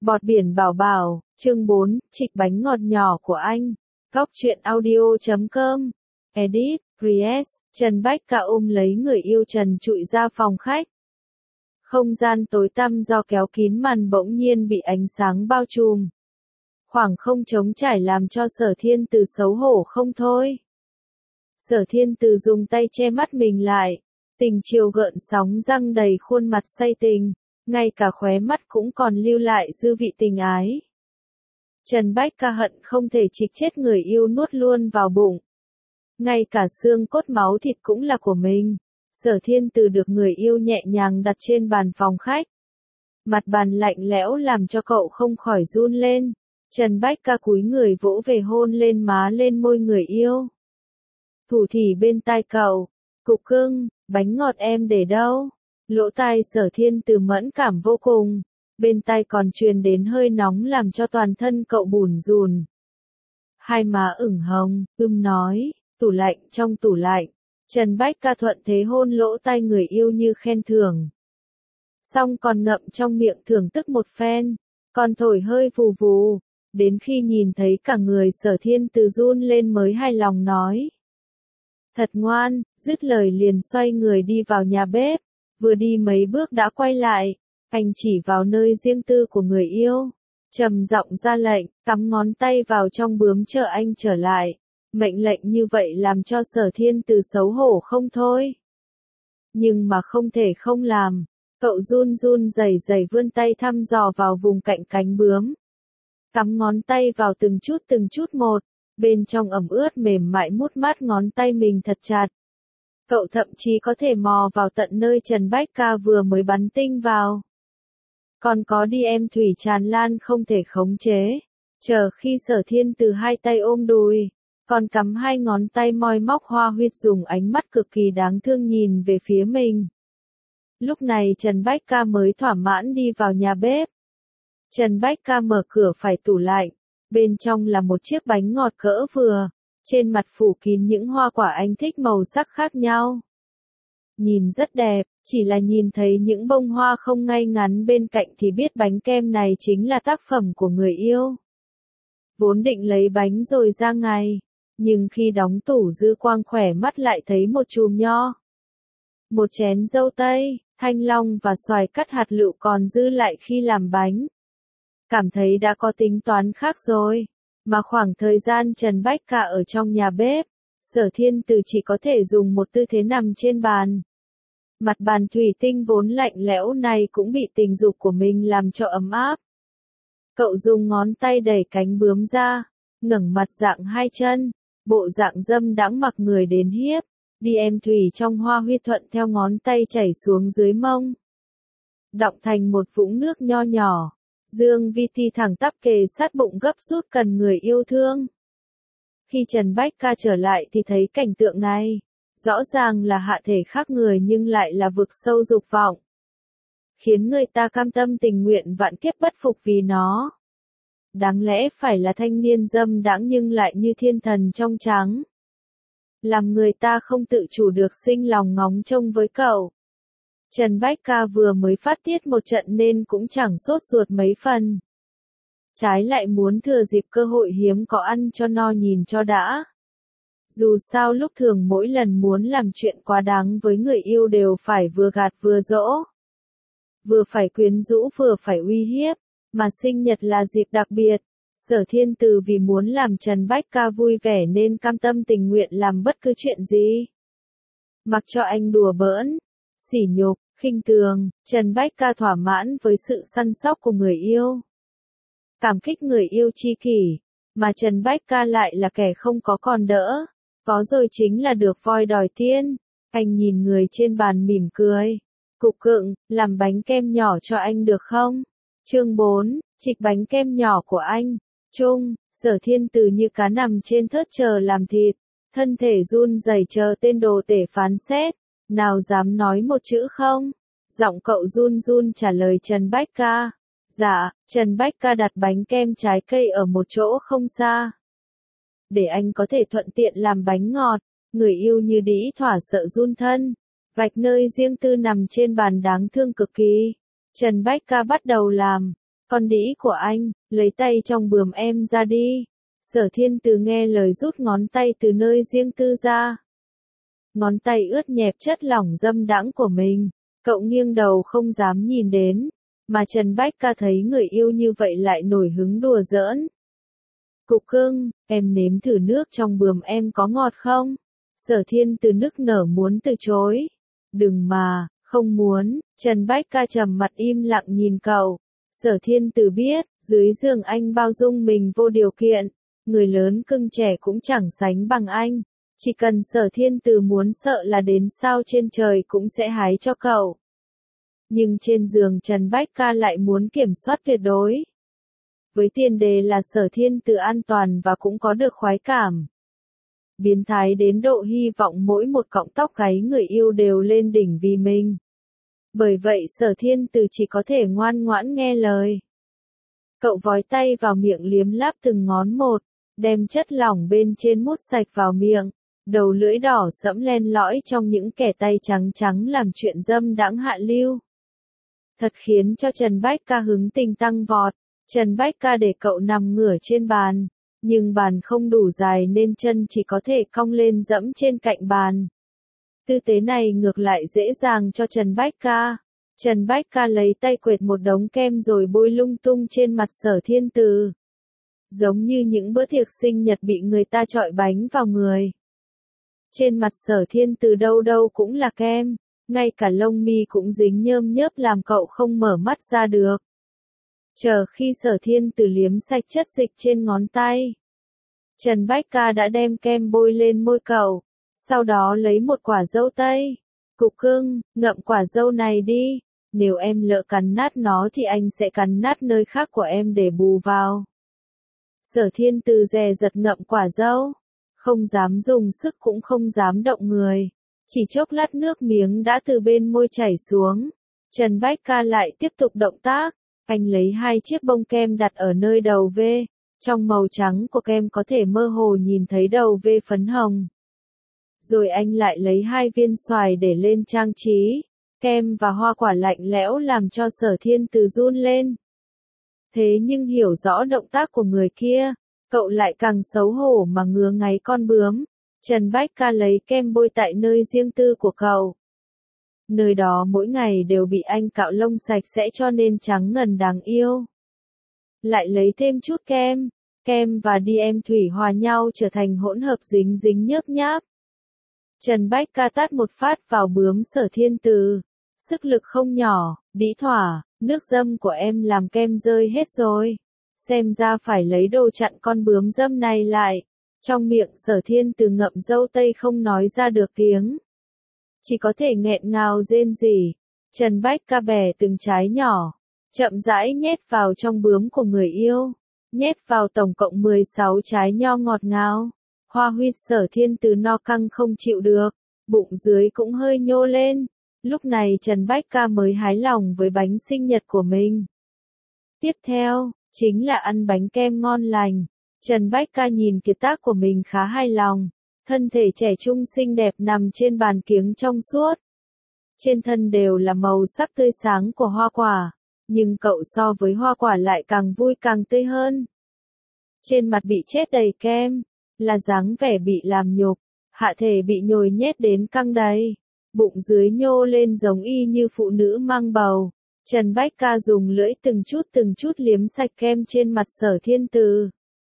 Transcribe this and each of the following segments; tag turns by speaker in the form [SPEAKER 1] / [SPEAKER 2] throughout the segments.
[SPEAKER 1] Bọt biển bảo bảo, chương 4, trịch bánh ngọt nhỏ của anh. Góc truyện audio.com. Edit, Ries, Trần Bách Ca ôm lấy người yêu trần trụi ra phòng khách. Không gian tối tăm do kéo kín màn bỗng nhiên bị ánh sáng bao trùm. Khoảng không trống trải làm cho Sở Thiên Từ xấu hổ không thôi. Sở Thiên Từ dùng tay che mắt mình lại. Tình chiều gợn sóng răng đầy khuôn mặt say tình. Ngay cả khóe mắt cũng còn lưu lại dư vị tình ái. Trần Bách Ca hận không thể trịch chết người yêu nuốt luôn vào bụng. Ngay cả xương cốt máu thịt cũng là của mình. Sở Thiên Từ được người yêu nhẹ nhàng đặt trên bàn phòng khách. Mặt bàn lạnh lẽo làm cho cậu không khỏi run lên. Trần Bách Ca cúi người vỗ về hôn lên má lên môi người yêu. Thủ thỉ bên tai cậu. Cục cưng, bánh ngọt em để đâu? Lỗ tai Sở Thiên Từ mẫn cảm vô cùng, bên tai còn truyền đến hơi nóng làm cho toàn thân cậu bủn rùn. Hai má ửng hồng, nói, tủ lạnh trong tủ lạnh. Trần Bách Ca thuận thế hôn lỗ tai người yêu như khen thưởng. Xong còn ngậm trong miệng thưởng thức một phen, còn thổi hơi vù vù, đến khi nhìn thấy cả người Sở Thiên Từ run lên mới hài lòng nói. Thật ngoan, dứt lời liền xoay người đi vào nhà bếp. Vừa đi mấy bước đã quay lại, anh chỉ vào nơi riêng tư của người yêu, trầm giọng ra lệnh, cắm ngón tay vào trong bướm chờ anh trở lại. Mệnh lệnh như vậy làm cho Sở Thiên Từ xấu hổ không thôi. Nhưng mà không thể không làm, cậu run run rẩy rẩy vươn tay thăm dò vào vùng cạnh cánh bướm. Cắm ngón tay vào từng chút một, bên trong ẩm ướt mềm mại mút mát ngón tay mình thật chặt. Cậu thậm chí có thể mò vào tận nơi Trần Bách Ca vừa mới bắn tinh vào. Còn có đi em thủy tràn lan không thể khống chế. Chờ khi Sở Thiên Từ hai tay ôm đùi, còn cắm hai ngón tay moi móc hoa huyệt dùng ánh mắt cực kỳ đáng thương nhìn về phía mình. Lúc này Trần Bách Ca mới thỏa mãn đi vào nhà bếp. Trần Bách Ca mở cửa phải tủ lạnh. Bên trong là một chiếc bánh ngọt cỡ vừa. Trên mặt phủ kín những hoa quả anh thích màu sắc khác nhau. Nhìn rất đẹp, chỉ là nhìn thấy những bông hoa không ngay ngắn bên cạnh thì biết bánh kem này chính là tác phẩm của người yêu. Vốn định lấy bánh rồi ra ngày, nhưng khi đóng tủ dư quang khỏe mắt lại thấy một chùm nho. Một chén dâu tây, thanh long và xoài cắt hạt lựu còn dư lại khi làm bánh. Cảm thấy đã có tính toán khác rồi. Mà khoảng thời gian Trần Bách Ca ở trong nhà bếp, Sở Thiên Từ chỉ có thể dùng một tư thế nằm trên bàn. Mặt bàn thủy tinh vốn lạnh lẽo này cũng bị tình dục của mình làm cho ấm áp. Cậu dùng ngón tay đẩy cánh bướm ra, ngẩng mặt dạng hai chân, bộ dạng dâm đãng mặc người đến hiếp, đi em thủy trong hoa huyết thuận theo ngón tay chảy xuống dưới mông. Đọng thành một vũng nước nho nhỏ. Dương Vi Ti thẳng tắp kề sát bụng gấp rút cần người yêu thương. Khi Trần Bách Ca trở lại thì thấy cảnh tượng này. Rõ ràng là hạ thể khác người nhưng lại là vực sâu dục vọng. Khiến người ta cam tâm tình nguyện vạn kiếp bất phục vì nó. Đáng lẽ phải là thanh niên dâm đãng nhưng lại như thiên thần trong trắng. Làm người ta không tự chủ được sinh lòng ngóng trông với cậu. Trần Bách Ca vừa mới phát tiết một trận nên cũng chẳng sốt ruột mấy phần. Trái lại muốn thừa dịp cơ hội hiếm có ăn cho no nhìn cho đã. Dù sao lúc thường mỗi lần muốn làm chuyện quá đáng với người yêu đều phải vừa gạt vừa dỗ. Vừa phải quyến rũ vừa phải uy hiếp, mà sinh nhật là dịp đặc biệt. Sở Thiên Từ vì muốn làm Trần Bách Ca vui vẻ nên cam tâm tình nguyện làm bất cứ chuyện gì. Mặc cho anh đùa bỡn, sỉ nhục, khinh thường, Trần Bách Ca thỏa mãn với sự săn sóc của người yêu. Cảm kích người yêu chi kỷ, mà Trần Bách Ca lại là kẻ không có còn đỡ. Có rồi chính là được voi đòi tiên. Anh nhìn người trên bàn mỉm cười. Cục cựng, làm bánh kem nhỏ cho anh được không? Chương 4, trịch bánh kem nhỏ của anh. Trung, Sở Thiên Từ như cá nằm trên thớt chờ làm thịt. Thân thể run rẩy chờ tên đồ tể phán xét. Nào dám nói một chữ không? Giọng cậu run run trả lời Trần Bách Ca. Dạ, Trần Bách Ca đặt bánh kem trái cây ở một chỗ không xa. Để anh có thể thuận tiện làm bánh ngọt, người yêu như đĩ thỏa sợ run thân. Vạch nơi riêng tư nằm trên bàn đáng thương cực kỳ. Trần Bách Ca bắt đầu làm. Con đĩ của anh, lấy tay trong bườm em ra đi. Sở Thiên Từ nghe lời rút ngón tay từ nơi riêng tư ra. Ngón tay ướt nhẹp chất lỏng dâm đãng của mình. Cậu nghiêng đầu không dám nhìn đến. Mà Trần Bách Ca thấy người yêu như vậy lại nổi hứng đùa giỡn. Cục cưng, em nếm thử nước trong bườm em có ngọt không? Sở Thiên Từ nức nở muốn từ chối. Đừng mà, không muốn. Trần Bách Ca trầm mặt im lặng nhìn cậu. Sở Thiên Từ biết, dưới giường anh bao dung mình vô điều kiện. Người lớn cưng trẻ cũng chẳng sánh bằng anh. Chỉ cần Sở Thiên Từ muốn sợ là đến sao trên trời cũng sẽ hái cho cậu. Nhưng trên giường Trần Bách Ca lại muốn kiểm soát tuyệt đối. Với tiền đề là Sở Thiên Từ an toàn và cũng có được khoái cảm. Biến thái đến độ hy vọng mỗi một cọng tóc gáy người yêu đều lên đỉnh vì mình. Bởi vậy Sở Thiên Từ chỉ có thể ngoan ngoãn nghe lời. Cậu vói tay vào miệng liếm láp từng ngón một, đem chất lỏng bên trên mút sạch vào miệng. Đầu lưỡi đỏ sẫm len lỏi trong những kẻ tay trắng trắng làm chuyện dâm đãng hạ lưu. Thật khiến cho Trần Bách Ca hứng tình tăng vọt. Trần Bách Ca để cậu nằm ngửa trên bàn, nhưng bàn không đủ dài nên chân chỉ có thể cong lên dẫm trên cạnh bàn. Tư thế này ngược lại dễ dàng cho Trần Bách Ca. Trần Bách Ca lấy tay quệt một đống kem rồi bôi lung tung trên mặt Sở Thiên Từ. Giống như những bữa tiệc sinh nhật bị người ta chọi bánh vào người. Trên mặt Sở Thiên Từ đâu đâu cũng là kem, ngay cả lông mi cũng dính nhơm nhớp làm cậu không mở mắt ra được. Chờ khi Sở Thiên Từ liếm sạch chất dịch trên ngón tay, Trần Bách Ca đã đem kem bôi lên môi cậu, sau đó lấy một quả dâu tây. Cục cưng, ngậm quả dâu này đi, nếu em lỡ cắn nát nó thì anh sẽ cắn nát nơi khác của em để bù vào. Sở Thiên Từ dè dặt ngậm quả dâu, không dám dùng sức cũng không dám động người. Chỉ chốc lát nước miếng đã từ bên môi chảy xuống. Trần Bách Ca lại tiếp tục động tác. Anh lấy hai chiếc bông kem đặt ở nơi đầu V. Trong màu trắng của kem có thể mơ hồ nhìn thấy đầu V phấn hồng. Rồi anh lại lấy hai viên xoài để lên trang trí. Kem và hoa quả lạnh lẽo làm cho Sở Thiên Từ run lên. Thế nhưng hiểu rõ động tác của người kia, cậu lại càng xấu hổ mà ngứa ngáy con bướm. Trần Bách Ca lấy kem bôi tại nơi riêng tư của cậu. Nơi đó mỗi ngày đều bị anh cạo lông sạch sẽ cho nên trắng ngần đáng yêu. Lại lấy thêm chút kem, kem và DM thủy hòa nhau trở thành hỗn hợp dính dính nhớp nháp. Trần Bách Ca tát một phát vào bướm Sở Thiên Từ. Sức lực không nhỏ, đĩ thỏa, nước dâm của em làm kem rơi hết rồi. Xem ra phải lấy đồ chặn con bướm dâm này lại. Trong miệng Sở Thiên Từ ngậm dâu tây không nói ra được tiếng. Chỉ có thể nghẹn ngào rên rỉ. Trần Bách Ca bẻ từng trái nhỏ, chậm rãi nhét vào trong bướm của người yêu. Nhét vào tổng cộng 16 trái nho ngọt ngào. Hoa huyết Sở Thiên Từ no căng không chịu được, bụng dưới cũng hơi nhô lên. Lúc này Trần Bách Ca mới hái lòng với bánh sinh nhật của mình. Tiếp theo, chính là ăn bánh kem ngon lành. Trần Bách Ca nhìn kiệt tác của mình khá hài lòng. Thân thể trẻ trung xinh đẹp nằm trên bàn kiếng trong suốt. Trên thân đều là màu sắc tươi sáng của hoa quả. Nhưng cậu so với hoa quả lại càng vui càng tươi hơn. Trên mặt bị chết đầy kem, là dáng vẻ bị làm nhục. Hạ thể bị nhồi nhét đến căng đầy. Bụng dưới nhô lên giống y như phụ nữ mang bầu. Trần Bách Ca dùng lưỡi từng chút liếm sạch kem trên mặt Sở Thiên Từ.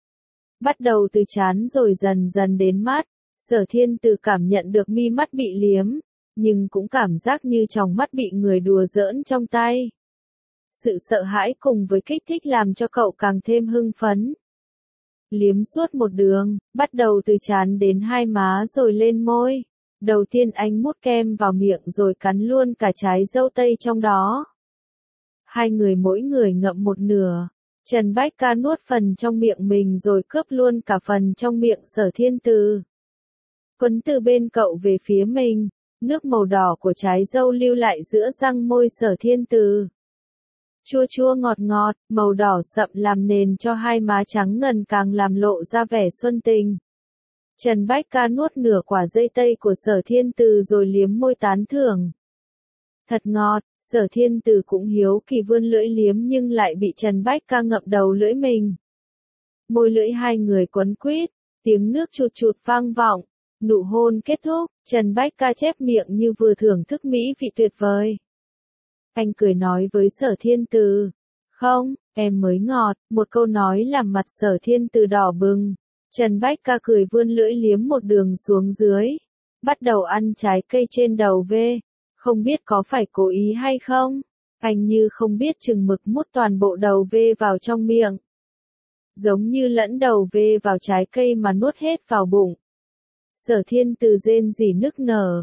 [SPEAKER 1] Bắt đầu từ trán rồi dần dần đến mắt. Sở Thiên Từ cảm nhận được mi mắt bị liếm, nhưng cũng cảm giác như tròng mắt bị người đùa giỡn trong tay. Sự sợ hãi cùng với kích thích làm cho cậu càng thêm hưng phấn. Liếm suốt một đường, bắt đầu từ trán đến hai má rồi lên môi. Đầu tiên anh mút kem vào miệng rồi cắn luôn cả trái dâu tây trong đó. Hai người mỗi người ngậm một nửa. Trần Bách Ca nuốt phần trong miệng mình rồi cướp luôn cả phần trong miệng Sở Thiên Từ. Quấn từ bên cậu về phía mình, nước màu đỏ của trái dâu lưu lại giữa răng môi Sở Thiên Từ. Chua chua ngọt ngọt, màu đỏ sậm làm nền cho hai má trắng ngần càng làm lộ ra vẻ xuân tình. Trần Bách Ca nuốt nửa quả dây tây của Sở Thiên Từ rồi liếm môi tán thưởng. Thật ngọt, Sở Thiên Từ cũng hiếu kỳ vươn lưỡi liếm nhưng lại bị Trần Bách Ca ngậm đầu lưỡi mình. Môi lưỡi hai người quấn quýt, tiếng nước chụt chụt vang vọng, nụ hôn kết thúc, Trần Bách Ca chép miệng như vừa thưởng thức mỹ vị tuyệt vời. Anh cười nói với Sở Thiên Từ, không, em mới ngọt, một câu nói làm mặt Sở Thiên Từ đỏ bừng. Trần Bách Ca cười vươn lưỡi liếm một đường xuống dưới, bắt đầu ăn trái cây trên đầu V, không biết có phải cố ý hay không, anh như không biết chừng mực mút toàn bộ đầu V vào trong miệng. Giống như lẫn đầu V vào trái cây mà nuốt hết vào bụng. Sở Thiên Từ rên rỉ nức nở.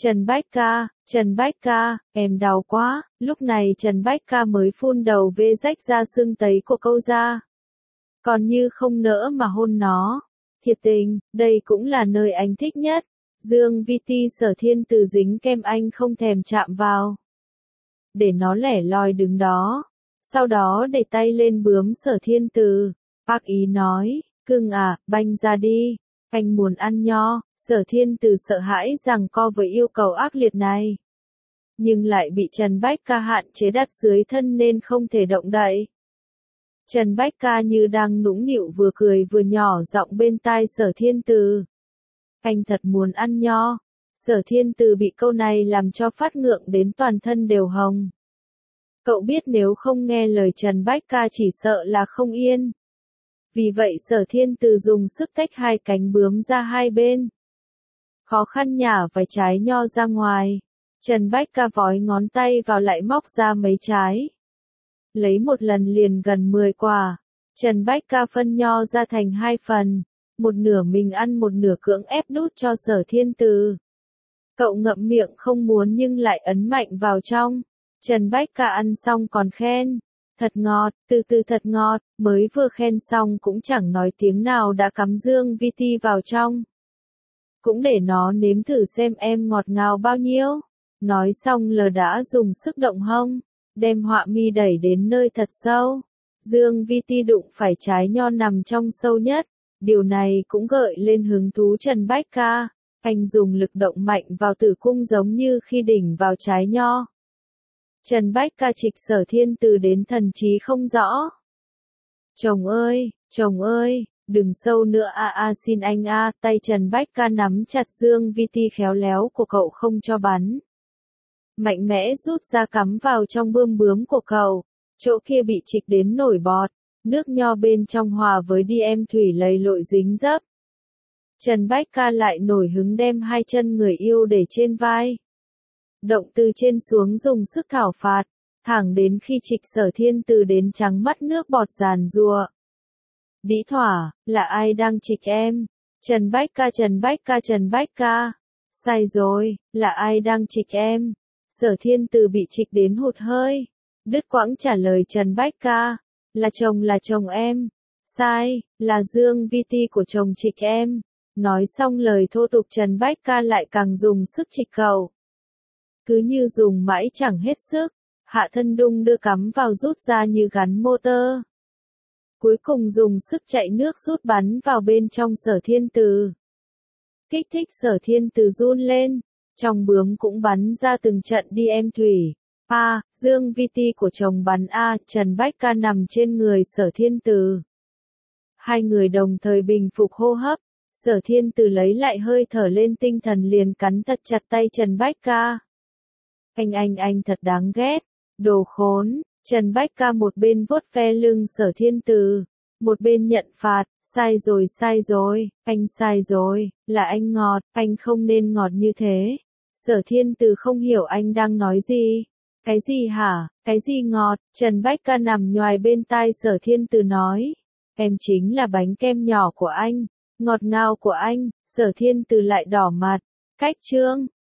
[SPEAKER 1] Trần Bách Ca, em đau quá, lúc này Trần Bách Ca mới phun đầu V rách ra xương tấy của câu ra. Còn như không nỡ mà hôn nó. Thiệt tình, đây cũng là nơi anh thích nhất. Dương VT Sở Thiên Từ dính kem anh không thèm chạm vào. Để nó lẻ loi đứng đó. Sau đó để tay lên bướm Sở Thiên Từ. Ác ý nói, cưng à, banh ra đi. Anh muốn ăn nho. Sở Thiên Từ sợ hãi giằng co với yêu cầu ác liệt này. Nhưng lại bị Trần Bách Ca hạn chế đặt dưới thân nên không thể động đậy. Trần Bách Ca như đang nũng nịu vừa cười vừa nhỏ giọng bên tai Sở Thiên Từ. Anh thật muốn ăn nho. Sở Thiên Từ bị câu này làm cho phát ngượng đến toàn thân đều hồng. Cậu biết nếu không nghe lời Trần Bách Ca chỉ sợ là không yên. Vì vậy Sở Thiên Từ dùng sức tách hai cánh bướm ra hai bên. Khó khăn nhả vài trái nho ra ngoài. Trần Bách Ca vói ngón tay vào lại móc ra mấy trái. Lấy một lần liền gần 10 quả. Trần Bách Ca phân nho ra thành hai phần. Một nửa mình ăn một nửa cưỡng ép đút cho Sở Thiên Từ. Cậu ngậm miệng không muốn nhưng lại ấn mạnh vào trong. Trần Bách Ca ăn xong còn khen. Thật ngọt, từ từ thật ngọt, mới vừa khen xong cũng chẳng nói tiếng nào đã cắm Dương VT vào trong. Cũng để nó nếm thử xem em ngọt ngào bao nhiêu. Nói xong lờ đã dùng sức động hông, đem họa mi đẩy đến nơi thật sâu. Dương VT đụng phải trái nho nằm trong sâu nhất. Điều này cũng gợi lên hứng thú Trần Bách Ca. Anh dùng lực động mạnh vào tử cung giống như khi đỉnh vào trái nho. Trần Bách Ca trịch Sở Thiên Từ đến thần trí không rõ. Chồng ơi, đừng sâu nữa xin anh tay Trần Bách Ca nắm chặt Dương VT khéo léo của cậu không cho bắn. Mạnh mẽ rút ra cắm vào trong bươm bướm của cậu, chỗ kia bị trịch đến nổi bọt, nước nho bên trong hòa với DM thủy lầy lội dính dấp. Trần Bách Ca lại nổi hứng đem hai chân người yêu để trên vai. Động từ trên xuống dùng sức thảo phạt, thẳng đến khi trịch Sở Thiên Từ đến trắng mắt nước bọt giàn giụa. Đĩ thỏa, là ai đang trịch em? Trần Bách Ca. Sai rồi, là ai đang trịch em? Sở Thiên Từ bị trịch đến hụt hơi. Đứt quãng trả lời Trần Bách Ca. Là chồng em. Sai, là Dương VT của chồng trịch em. Nói xong lời thô tục Trần Bách Ca lại càng dùng sức trịch cậu. Cứ như dùng mãi chẳng hết sức, hạ thân đung đưa cắm vào rút ra như gắn motor. Cuối cùng dùng sức chạy nước rút bắn vào bên trong Sở Thiên Từ. Kích thích Sở Thiên Từ run lên, trong bướm cũng bắn ra từng trận DM thủy. Dương VT của chồng bắn Trần Bách Ca nằm trên người Sở Thiên Từ. Hai người đồng thời bình phục hô hấp, Sở Thiên Từ lấy lại hơi thở lên tinh thần liền cắn thật chặt tay Trần Bách Ca. Anh thật đáng ghét, đồ khốn. Trần Bách Ca một bên vuốt ve lưng Sở Thiên Từ, một bên nhận phạt, sai rồi, anh sai rồi, là anh ngọt, anh không nên ngọt như thế. Sở Thiên Từ không hiểu anh đang nói gì. Cái gì hả, cái gì ngọt? Trần Bách Ca nằm nhoài bên tai Sở Thiên Từ nói. Em chính là bánh kem nhỏ của anh, ngọt ngào của anh. Sở Thiên Từ lại đỏ mặt. Cách chương